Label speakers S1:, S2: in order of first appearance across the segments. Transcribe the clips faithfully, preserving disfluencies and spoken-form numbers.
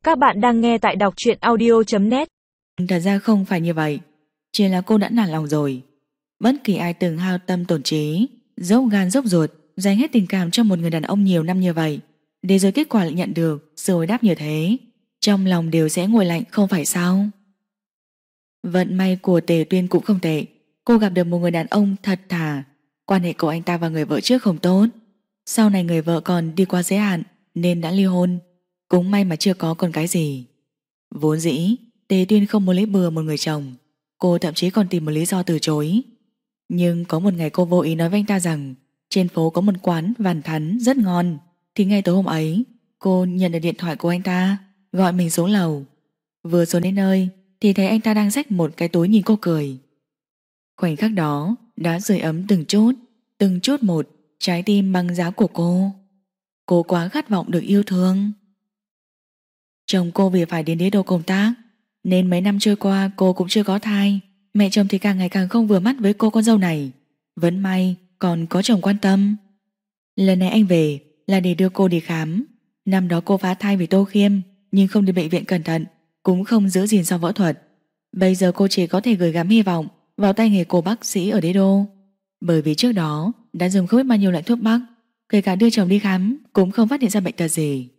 S1: Các bạn đang nghe tại đọc truyện audio chấm net.
S2: Thật ra không phải như vậy, chỉ là cô đã nản lòng rồi. Bất kỳ ai từng hao tâm tổn trí, dốc gan dốc ruột, dành hết tình cảm cho một người đàn ông nhiều năm như vậy, để rồi kết quả lại nhận được sự hồi đáp như thế, trong lòng đều sẽ nguội lạnh không phải sao? Vận may của Tề Tuyên cũng không tệ. Cô gặp được một người đàn ông thật thà. Quan hệ của anh ta và người vợ trước không tốt, sau này người vợ còn đi qua giới hạn nên đã ly hôn. Cũng may mà chưa có con cái gì. Vốn dĩ Tề Tuyên không muốn lấy bừa một người chồng, cô thậm chí còn tìm một lý do từ chối. Nhưng có một ngày cô vô ý nói với anh ta rằng trên phố có một quán vằn thắn rất ngon, thì ngay tối hôm ấy cô nhận được điện thoại của anh ta gọi mình xuống lầu. Vừa xuống đến nơi thì thấy anh ta đang xách một cái túi nhìn cô cười. Khoảnh khắc đó đã sưởi ấm từng chút, từng chút một trái tim băng giá của cô. Cô quá khát vọng được yêu thương. Chồng cô vì phải đến đế đô công tác nên mấy năm trôi qua cô cũng chưa có thai. Mẹ chồng thì càng ngày càng không vừa mắt với cô con dâu này. Vẫn may còn có chồng quan tâm. Lần này anh về là để đưa cô đi khám. Năm đó cô phá thai vì Tô Khiêm, nhưng không đi bệnh viện cẩn thận, cũng không giữ gìn sau phẫu thuật. Bây giờ cô chỉ có thể gửi gắm hy vọng vào tay nghề của bác sĩ ở đế đô. Bởi vì trước đó đã dùng không biết bao nhiêu loại thuốc bắc, kể cả đưa chồng đi khám cũng không phát hiện ra bệnh tật gì.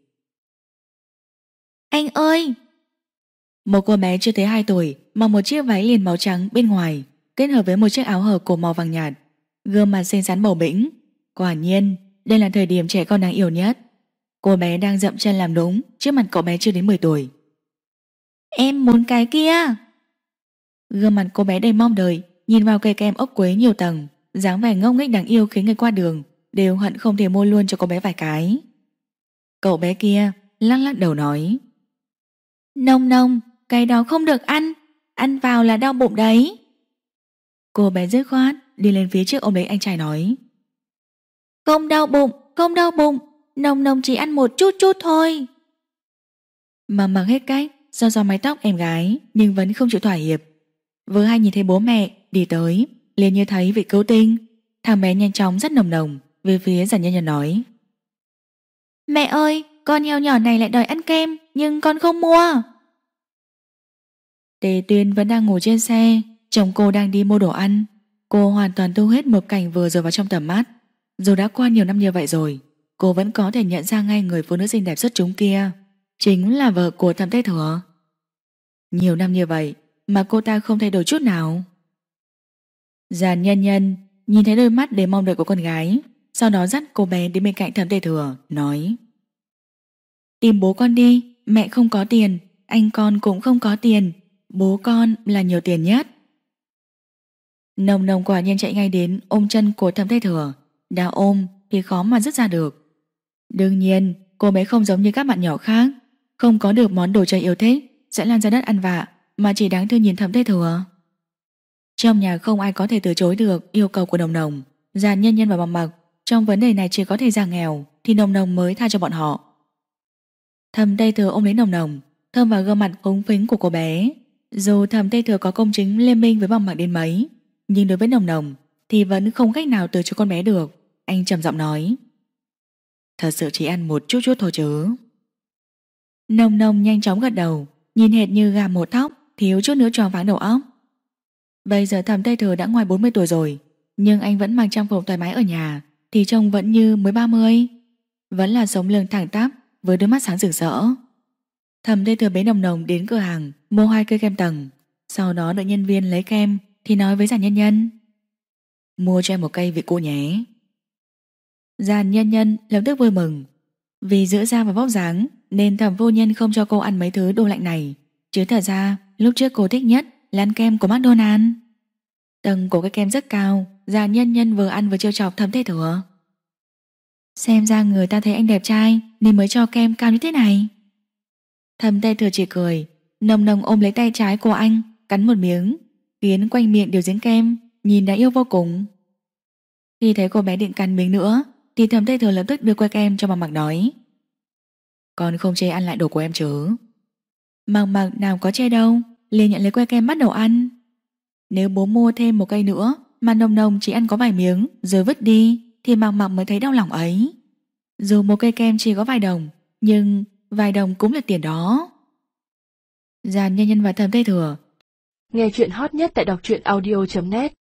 S2: Anh ơi! Một cô bé chưa tới hai tuổi mặc một chiếc váy liền màu trắng bên ngoài kết hợp với một chiếc áo hở cổ màu vàng nhạt, gương mặt xinh xắn bầu bĩnh. Quả nhiên đây là thời điểm trẻ con đáng yêu nhất. Cô bé đang dậm chân làm nũng trước mặt cậu bé chưa đến mười tuổi. Em muốn cái kia! Gương mặt cô bé đầy mong đợi nhìn vào cây kem ốc quế nhiều tầng, dáng vẻ ngông nghếch đáng yêu khiến người qua đường đều hận không thể mua luôn cho cô bé vài cái. Cậu bé kia lắc lắc đầu nói: Nông nông, cái đó không được ăn, ăn vào là đau bụng đấy. Cô bé dứt khoát đi lên phía trước ôm lấy anh trai nói: Không đau bụng, không đau bụng, nông nông chỉ ăn một chút chút thôi. Mà mặc hết cách do do mái tóc em gái nhưng vẫn không chịu thỏa hiệp. Vừa hay nhìn thấy bố mẹ đi tới, liền như thấy vị cứu tinh. Thằng bé nhanh chóng rất nồng nồng về phía Giản Nhân Nhân nói: Mẹ ơi, con heo nhỏ này lại đòi ăn kem nhưng con không mua. Tề Tuyên vẫn đang ngồi trên xe, chồng cô đang đi mua đồ ăn. Cô hoàn toàn thu hết một cảnh vừa rồi vào trong tầm mắt. Dù đã qua nhiều năm như vậy rồi, cô vẫn có thể nhận ra ngay người phụ nữ xinh đẹp xuất chúng kia chính là vợ của Thẩm Tây Thừa. Nhiều năm như vậy mà cô ta không thay đổi chút nào. Giản Nhân Nhân nhìn thấy đôi mắt đầy mong đợi của con gái, sau đó dắt cô bé đến bên cạnh Thẩm Tây Thừa nói: Tìm bố con đi, mẹ không có tiền, anh con cũng không có tiền, bố con là nhiều tiền nhất. Nồng Nồng quả nhiên chạy ngay đến ôm chân của Thẩm Tây Thừa. Đã ôm thì khó mà dứt ra được. Đương nhiên cô bé không giống như các bạn nhỏ khác, không có được món đồ chơi yêu thích sẽ lan ra đất ăn vạ, mà chỉ đáng thương nhìn Thẩm Tây Thừa. Trong nhà không ai có thể từ chối được yêu cầu của Nồng Nồng. Giản Nhân Nhân và Mặc Mặc trong vấn đề này chỉ có thể giảm nghèo thì Nồng Nồng mới tha cho bọn họ. Thẩm Tây Thừa ôm lấy Nồng Nồng, thơm vào gương mặt phúng phính của cô bé. Dù Thẩm Tây Thừa có công chính liên minh với Mặc Mặc đến mấy, nhưng đối với Nồng Nồng thì vẫn không cách nào từ chối con bé được. Anh trầm giọng nói: Thật sự chỉ ăn một chút chút thôi chứ. Nồng Nồng nhanh chóng gật đầu, nhìn hệt như gà một thóc, thiếu chút nữa choáng váng đầu óc. Bây giờ Thẩm Tây Thừa đã ngoài bốn mươi tuổi rồi, nhưng anh vẫn mặc trang phục thoải mái ở nhà, thì trông vẫn như mới ba mươi. Vẫn là sống lưng thẳng tắp với đôi mắt sáng rực rỡ. Thẩm Tây Thừa bế Nồng Nồng đến cửa hàng mua hai cây kem tầng, sau đó đợi nhân viên lấy kem thì nói với Giản Nhân Nhân: Mua cho em một cây vị cô nhé. Giản Nhân Nhân lập tức vui mừng. Vì giữ da và vóc dáng nên Thẩm Vô Nhân không cho cô ăn mấy thứ đồ lạnh này, chứ thật ra lúc trước cô thích nhất là ăn kem của McDonald's. Tầng của cái kem rất cao. Giản Nhân Nhân vừa ăn vừa trêu chọc Thẩm Tây Thừa: Xem ra người ta thấy anh đẹp trai nên mới cho kem cao như thế này. Thẩm Tây Thừa chỉ cười. Nồng Nồng ôm lấy tay trái của anh, cắn một miếng, khiến quanh miệng đều dính kem, nhìn đáng yêu vô cùng. Khi thấy cô bé định cắn miếng nữa thì Thẩm Tây Thừa lập tức đưa que kem cho Mặc Mặc nói: Con không chê ăn lại đồ của em chứ? Mặc Mặc nào có chê đâu, liền nhận lấy que kem bắt đầu ăn. Nếu bố mua thêm một cây nữa mà Nồng Nồng chỉ ăn có vài miếng rồi vứt đi thì Mặc Mặc mới thấy đau lòng ấy. Dù một cây kem chỉ có vài đồng, nhưng vài đồng cũng là tiền đó. Giàn Nhân Nhân và Thẩm Tây Thừa.
S1: Nghe chuyện hot nhất tại đọc truyện audio chấm net.